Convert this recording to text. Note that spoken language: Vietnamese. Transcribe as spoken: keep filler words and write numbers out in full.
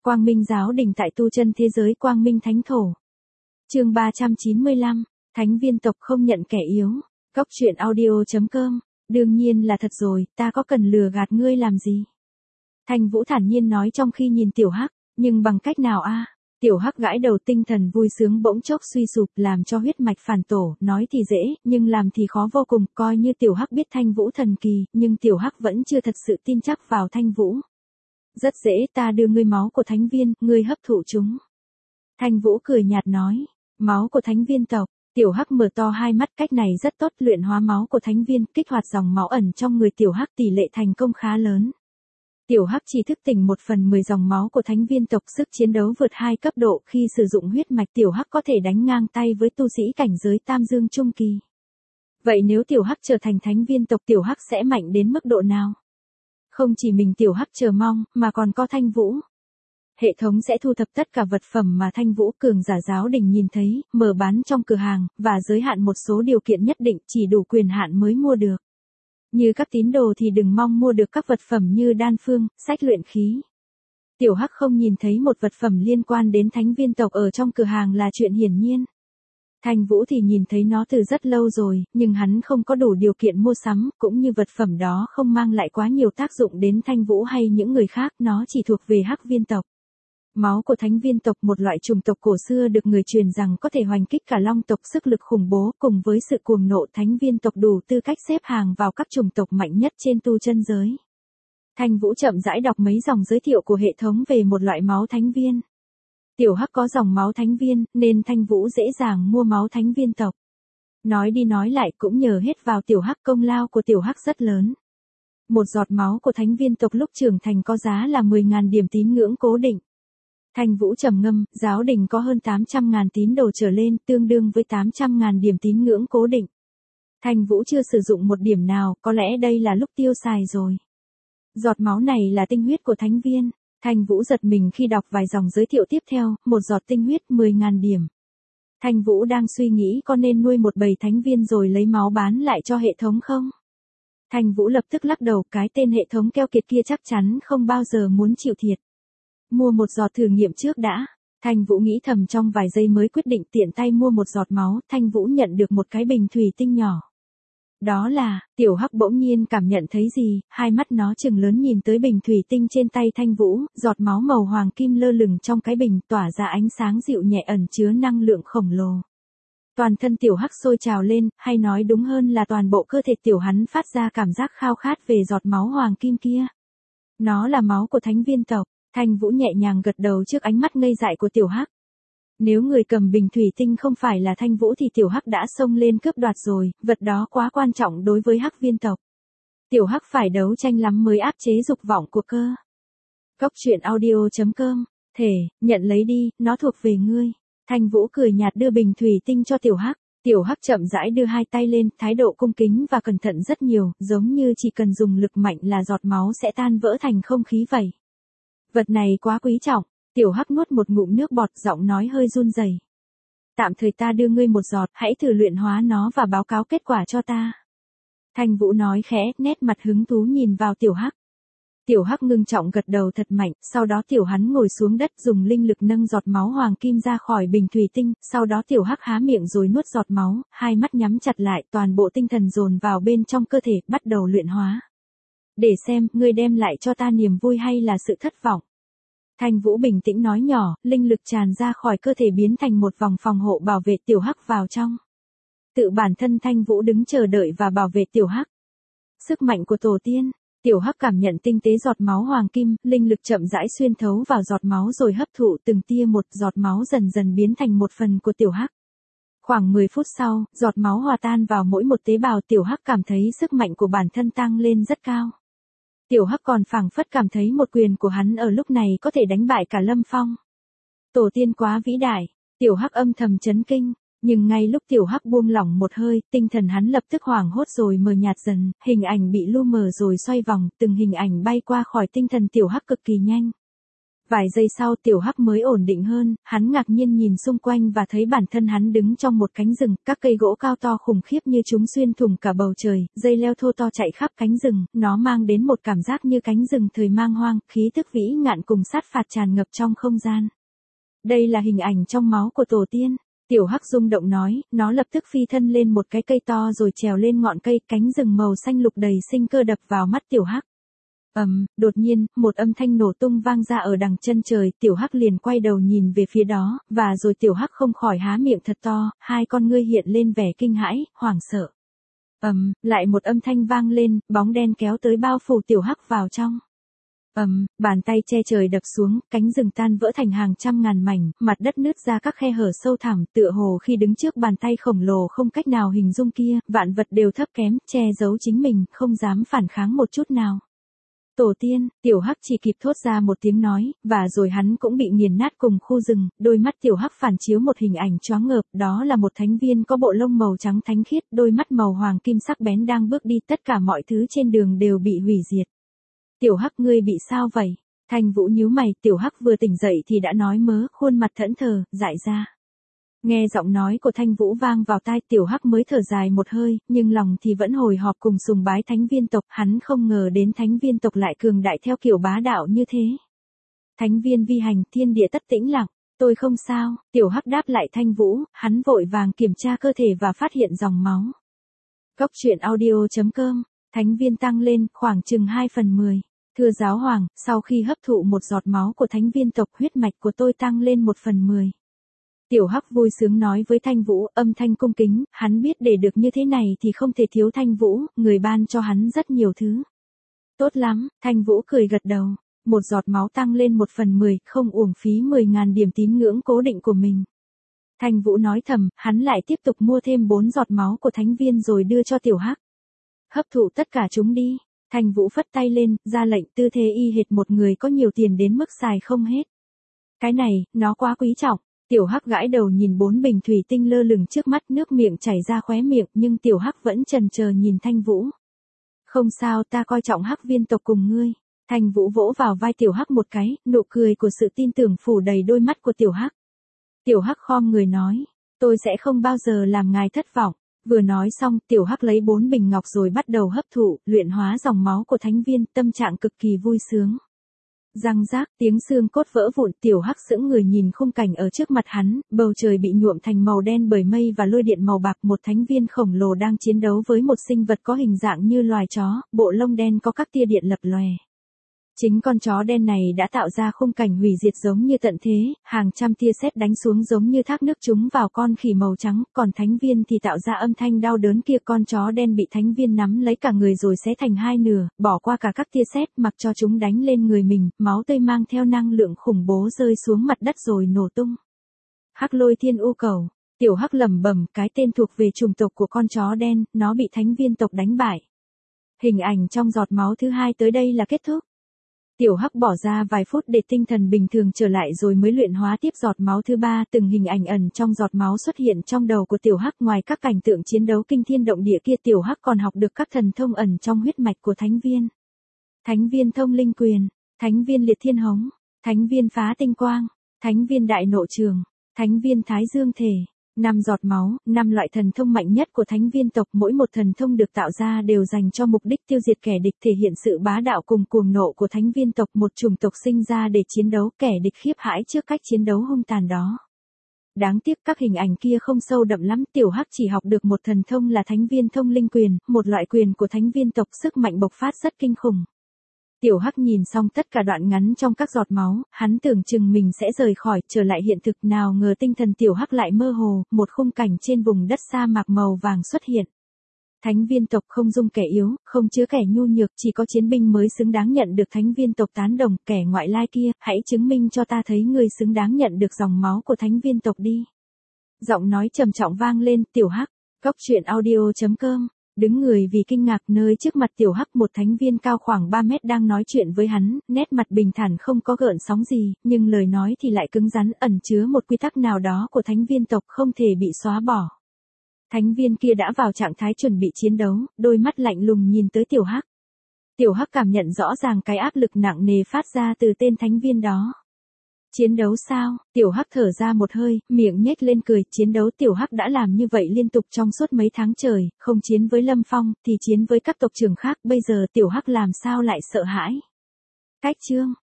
Quang Minh giáo đình tại tu chân thế giới Quang Minh Thánh Thổ. Chương ba trăm chín mươi lăm, Thánh viên tộc không nhận kẻ yếu. Góc truyện audio chấm com. Đương nhiên là thật rồi, ta có cần lừa gạt ngươi làm gì? Thanh Vũ thản nhiên nói trong khi nhìn Tiểu Hắc, nhưng bằng cách nào a? Tiểu Hắc gãi đầu, tinh thần vui sướng bỗng chốc suy sụp, làm cho huyết mạch phản tổ, nói thì dễ, nhưng làm thì khó vô cùng, coi như Tiểu Hắc biết Thanh Vũ thần kỳ, nhưng Tiểu Hắc vẫn chưa thật sự tin chắc vào Thanh Vũ. Rất dễ, ta đưa ngươi máu của thánh viên, ngươi hấp thụ chúng. Thanh Vũ cười nhạt nói, máu của thánh viên tộc. Tiểu Hắc mở to hai mắt, cách này rất tốt, luyện hóa máu của thánh viên, kích hoạt dòng máu ẩn trong người Tiểu Hắc, tỷ lệ thành công khá lớn. Tiểu Hắc chỉ thức tỉnh một phần mười dòng máu của thánh viên tộc, sức chiến đấu vượt hai cấp độ, khi sử dụng huyết mạch Tiểu Hắc có thể đánh ngang tay với tu sĩ cảnh giới Tam Dương Trung Kỳ. Vậy nếu Tiểu Hắc trở thành thánh viên tộc, Tiểu Hắc sẽ mạnh đến mức độ nào? Không chỉ mình Tiểu Hắc chờ mong, mà còn có Thanh Vũ. Hệ thống sẽ thu thập tất cả vật phẩm mà Thanh Vũ cường giả giáo đình nhìn thấy, mở bán trong cửa hàng, và giới hạn một số điều kiện nhất định, chỉ đủ quyền hạn mới mua được. Như các tín đồ thì đừng mong mua được các vật phẩm như đan phương, sách luyện khí. Tiểu Hắc không nhìn thấy một vật phẩm liên quan đến thánh viên tộc ở trong cửa hàng là chuyện hiển nhiên. Thanh Vũ thì nhìn thấy nó từ rất lâu rồi, nhưng hắn không có đủ điều kiện mua sắm, cũng như vật phẩm đó không mang lại quá nhiều tác dụng đến Thanh Vũ hay những người khác, nó chỉ thuộc về Hắc viên tộc. Máu của thánh viên tộc, một loại chủng tộc cổ xưa được người truyền rằng có thể hoành kích cả long tộc, sức lực khủng bố, cùng với sự cuồng nộ, thánh viên tộc đủ tư cách xếp hàng vào các chủng tộc mạnh nhất trên tu chân giới. Thanh Vũ chậm rãi đọc mấy dòng giới thiệu của hệ thống về một loại máu thánh viên. Tiểu Hắc có dòng máu thánh viên, nên Thanh Vũ dễ dàng mua máu thánh viên tộc. Nói đi nói lại cũng nhờ hết vào Tiểu Hắc, công lao của Tiểu Hắc rất lớn. Một giọt máu của thánh viên tộc lúc trưởng thành có giá là mười nghìn điểm tín ngưỡng cố định. Thanh Vũ trầm ngâm, giáo đình có hơn tám trăm nghìn tín đồ trở lên, tương đương với tám trăm nghìn điểm tín ngưỡng cố định. Thanh Vũ chưa sử dụng một điểm nào, có lẽ đây là lúc tiêu xài rồi. Giọt máu này là tinh huyết của thánh viên. Thanh Vũ giật mình khi đọc vài dòng giới thiệu tiếp theo, một giọt tinh huyết mười nghìn điểm. Thanh Vũ đang suy nghĩ có nên nuôi một bầy thánh viên rồi lấy máu bán lại cho hệ thống không? Thanh Vũ lập tức lắc đầu, cái tên hệ thống keo kiệt kia chắc chắn không bao giờ muốn chịu thiệt. Mua một giọt thử nghiệm trước đã. Thanh Vũ nghĩ thầm trong vài giây mới quyết định tiện tay mua một giọt máu. Thanh Vũ nhận được một cái bình thủy tinh nhỏ. Đó là, Tiểu Hắc bỗng nhiên cảm nhận thấy gì, hai mắt nó trừng lớn nhìn tới bình thủy tinh trên tay Thanh Vũ, giọt máu màu hoàng kim lơ lửng trong cái bình, tỏa ra ánh sáng dịu nhẹ ẩn chứa năng lượng khổng lồ. Toàn thân Tiểu Hắc sôi trào lên, hay nói đúng hơn là toàn bộ cơ thể Tiểu hắn phát ra cảm giác khao khát về giọt máu hoàng kim kia. Nó là máu của thánh viên tộc. Thanh Vũ nhẹ nhàng gật đầu trước ánh mắt ngây dại của Tiểu Hắc. Nếu người cầm bình thủy tinh không phải là Thanh Vũ thì Tiểu Hắc đã xông lên cướp đoạt rồi, vật đó quá quan trọng đối với Hắc viên tộc. Tiểu Hắc phải đấu tranh lắm mới áp chế dục vọng của cơ. Góc truyện audio chấm com. Thể, nhận lấy đi, nó thuộc về ngươi. Thanh Vũ cười nhạt đưa bình thủy tinh cho Tiểu Hắc. Tiểu Hắc chậm rãi đưa hai tay lên, thái độ cung kính và cẩn thận rất nhiều, giống như chỉ cần dùng lực mạnh là giọt máu sẽ tan vỡ thành không khí vậy. Vật này quá quý trọng. Tiểu Hắc nuốt một ngụm nước bọt, giọng nói hơi run rẩy. Tạm thời ta đưa ngươi một giọt, hãy thử luyện hóa nó và báo cáo kết quả cho ta. Thanh Vũ nói khẽ, nét mặt hứng thú nhìn vào Tiểu Hắc. Tiểu Hắc ngưng trọng gật đầu thật mạnh, sau đó Tiểu hắn ngồi xuống đất dùng linh lực nâng giọt máu hoàng kim ra khỏi bình thủy tinh, sau đó Tiểu Hắc há miệng rồi nuốt giọt máu, hai mắt nhắm chặt lại, toàn bộ tinh thần dồn vào bên trong cơ thể, bắt đầu luyện hóa. Để xem, ngươi đem lại cho ta niềm vui hay là sự thất vọng. Thanh Vũ bình tĩnh nói nhỏ, linh lực tràn ra khỏi cơ thể biến thành một vòng phòng hộ bảo vệ Tiểu Hắc vào trong. Tự bản thân Thanh Vũ đứng chờ đợi và bảo vệ Tiểu Hắc. Sức mạnh của tổ tiên. Tiểu Hắc cảm nhận tinh tế giọt máu hoàng kim, linh lực chậm rãi xuyên thấu vào giọt máu rồi hấp thụ từng tia một, giọt máu dần dần biến thành một phần của Tiểu Hắc. Khoảng mười phút sau, giọt máu hòa tan vào mỗi một tế bào, Tiểu Hắc cảm thấy sức mạnh của bản thân tăng lên rất cao. Tiểu Hắc còn phảng phất cảm thấy một quyền của hắn ở lúc này có thể đánh bại cả Lâm Phong. Tổ tiên quá vĩ đại. Tiểu Hắc âm thầm chấn kinh, nhưng ngay lúc Tiểu Hắc buông lỏng một hơi, tinh thần hắn lập tức hoảng hốt rồi mờ nhạt dần, hình ảnh bị lu mờ rồi xoay vòng, từng hình ảnh bay qua khỏi tinh thần Tiểu Hắc cực kỳ nhanh. Vài giây sau tiểu hắc mới ổn định hơn, hắn ngạc nhiên nhìn xung quanh và thấy bản thân hắn đứng trong một cánh rừng, các cây gỗ cao to khủng khiếp như chúng xuyên thủng cả bầu trời, dây leo thô to chạy khắp cánh rừng, nó mang đến một cảm giác như cánh rừng thời mang hoang, khí tức vĩ ngạn cùng sát phạt tràn ngập trong không gian. Đây là hình ảnh trong máu của tổ tiên. Tiểu hắc rung động nói, nó lập tức phi thân lên một cái cây to rồi trèo lên ngọn cây, cánh rừng màu xanh lục đầy sinh cơ đập vào mắt tiểu hắc. Ầm, um, đột nhiên, một âm thanh nổ tung vang ra ở đằng chân trời, tiểu hắc liền quay đầu nhìn về phía đó, và rồi tiểu hắc không khỏi há miệng thật to, hai con ngươi hiện lên vẻ kinh hãi, hoảng sợ. Ầm, um, lại một âm thanh vang lên, bóng đen kéo tới bao phủ tiểu hắc vào trong. Ầm, um, bàn tay che trời đập xuống, cánh rừng tan vỡ thành hàng trăm ngàn mảnh, mặt đất nứt ra các khe hở sâu thẳm, tựa hồ khi đứng trước bàn tay khổng lồ không cách nào hình dung kia, vạn vật đều thấp kém, che giấu chính mình, không dám phản kháng một chút nào. Tổ tiên, tiểu hắc chỉ kịp thốt ra một tiếng nói, và rồi hắn cũng bị nghiền nát cùng khu rừng, đôi mắt tiểu hắc phản chiếu một hình ảnh choáng ngợp, đó là một thánh viên có bộ lông màu trắng thánh khiết, đôi mắt màu hoàng kim sắc bén đang bước đi, tất cả mọi thứ trên đường đều bị hủy diệt. Tiểu hắc ngươi bị sao vậy? Thanh Vũ nhíu mày, tiểu hắc vừa tỉnh dậy thì đã nói mớ, khuôn mặt thẫn thờ, dại ra. Nghe giọng nói của Thanh Vũ vang vào tai, tiểu hắc mới thở dài một hơi, nhưng lòng thì vẫn hồi hộp cùng sùng bái thánh viên tộc, hắn không ngờ đến thánh viên tộc lại cường đại theo kiểu bá đạo như thế. Thánh viên vi hành, thiên địa tất tĩnh lặng, tôi không sao, tiểu hắc đáp lại Thanh Vũ, hắn vội vàng kiểm tra cơ thể và phát hiện dòng máu. Góc truyện audio chấm com, thánh viên tăng lên, khoảng chừng hai phần mười. Thưa giáo hoàng, sau khi hấp thụ một giọt máu của thánh viên tộc, huyết mạch của tôi tăng lên một phần mười. Tiểu hắc vui sướng nói với Thanh Vũ, âm thanh cung kính, hắn biết để được như thế này thì không thể thiếu Thanh Vũ, người ban cho hắn rất nhiều thứ. Tốt lắm, Thanh Vũ cười gật đầu, một giọt máu tăng lên một phần mười, không uổng phí mười ngàn điểm tín ngưỡng cố định của mình. Thanh Vũ nói thầm, hắn lại tiếp tục mua thêm bốn giọt máu của thánh viên rồi đưa cho tiểu hắc. Hấp thụ tất cả chúng đi. Thanh Vũ phất tay lên, ra lệnh, tư thế y hệt một người có nhiều tiền đến mức xài không hết. Cái này, nó quá quý trọng. Tiểu hắc gãi đầu nhìn bốn bình thủy tinh lơ lửng trước mắt, nước miệng chảy ra khóe miệng, nhưng tiểu hắc vẫn chần chờ nhìn Thanh Vũ. Không sao, ta coi trọng hắc viên tộc cùng ngươi. Thanh Vũ vỗ vào vai tiểu hắc một cái, nụ cười của sự tin tưởng phủ đầy đôi mắt của tiểu hắc. Tiểu hắc khom người nói, tôi sẽ không bao giờ làm ngài thất vọng. Vừa nói xong, tiểu hắc lấy bốn bình ngọc rồi bắt đầu hấp thụ, luyện hóa dòng máu của thánh viên, tâm trạng cực kỳ vui sướng. Răng rác, tiếng xương cốt vỡ vụn, tiểu hắc sững người nhìn khung cảnh ở trước mặt hắn, bầu trời bị nhuộm thành màu đen bởi mây và lôi điện màu bạc, một thánh viên khổng lồ đang chiến đấu với một sinh vật có hình dạng như loài chó, bộ lông đen có các tia điện lập lòe. Chính con chó đen này đã tạo ra khung cảnh hủy diệt giống như tận thế, hàng trăm tia sét đánh xuống giống như thác nước trúng vào con khỉ màu trắng, còn thánh viên thì tạo ra âm thanh đau đớn kia, con chó đen bị thánh viên nắm lấy cả người rồi xé thành hai nửa, bỏ qua cả các tia sét, mặc cho chúng đánh lên người mình, máu tươi mang theo năng lượng khủng bố rơi xuống mặt đất rồi nổ tung. Hắc Lôi Thiên U Cầu, tiểu hắc lẩm bẩm, cái tên thuộc về chủng tộc của con chó đen, nó bị thánh viên tộc đánh bại. Hình ảnh trong giọt máu thứ hai tới đây là kết thúc. Tiểu hắc bỏ ra vài phút để tinh thần bình thường trở lại rồi mới luyện hóa tiếp giọt máu thứ ba, từng hình ảnh ẩn trong giọt máu xuất hiện trong đầu của tiểu hắc, ngoài các cảnh tượng chiến đấu kinh thiên động địa kia, tiểu hắc còn học được các thần thông ẩn trong huyết mạch của thánh viên. Thánh viên thông linh quyền, thánh viên liệt thiên hống, thánh viên phá tinh quang, thánh viên đại nộ trường, thánh viên thái dương thể. Năm giọt máu, năm loại thần thông mạnh nhất của thánh viên tộc, mỗi một thần thông được tạo ra đều dành cho mục đích tiêu diệt kẻ địch, thể hiện sự bá đạo cùng cuồng nộ của thánh viên tộc, một chủng tộc sinh ra để chiến đấu, kẻ địch khiếp hãi trước cách chiến đấu hung tàn đó. Đáng tiếc các hình ảnh kia không sâu đậm lắm, tiểu hắc chỉ học được một thần thông là thánh viên thông linh quyền, một loại quyền của thánh viên tộc, sức mạnh bộc phát rất kinh khủng. Tiểu hắc nhìn xong tất cả đoạn ngắn trong các giọt máu, hắn tưởng chừng mình sẽ rời khỏi, trở lại hiện thực, nào ngờ tinh thần tiểu hắc lại mơ hồ, một khung cảnh trên vùng đất sa mạc màu vàng xuất hiện. Thánh viên tộc không dung kẻ yếu, không chứa kẻ nhu nhược, chỉ có chiến binh mới xứng đáng nhận được thánh viên tộc tán đồng, kẻ ngoại lai kia, hãy chứng minh cho ta thấy người xứng đáng nhận được dòng máu của thánh viên tộc đi. Giọng nói trầm trọng vang lên, tiểu hắc, góc truyện audio chấm com. Đứng người vì kinh ngạc, nơi trước mặt tiểu hắc một thánh viên cao khoảng ba mét đang nói chuyện với hắn, nét mặt bình thản không có gợn sóng gì, nhưng lời nói thì lại cứng rắn, ẩn chứa một quy tắc nào đó của thánh viên tộc không thể bị xóa bỏ. Thánh viên kia đã vào trạng thái chuẩn bị chiến đấu, đôi mắt lạnh lùng nhìn tới tiểu hắc. Tiểu hắc cảm nhận rõ ràng cái áp lực nặng nề phát ra từ tên thánh viên đó. Chiến đấu sao? Tiểu Hắc thở ra một hơi, miệng nhếch lên cười, chiến đấu Tiểu Hắc đã làm như vậy liên tục trong suốt mấy tháng trời, không chiến với Lâm Phong, thì chiến với các tộc trưởng khác, bây giờ Tiểu Hắc làm sao lại sợ hãi? Cách chương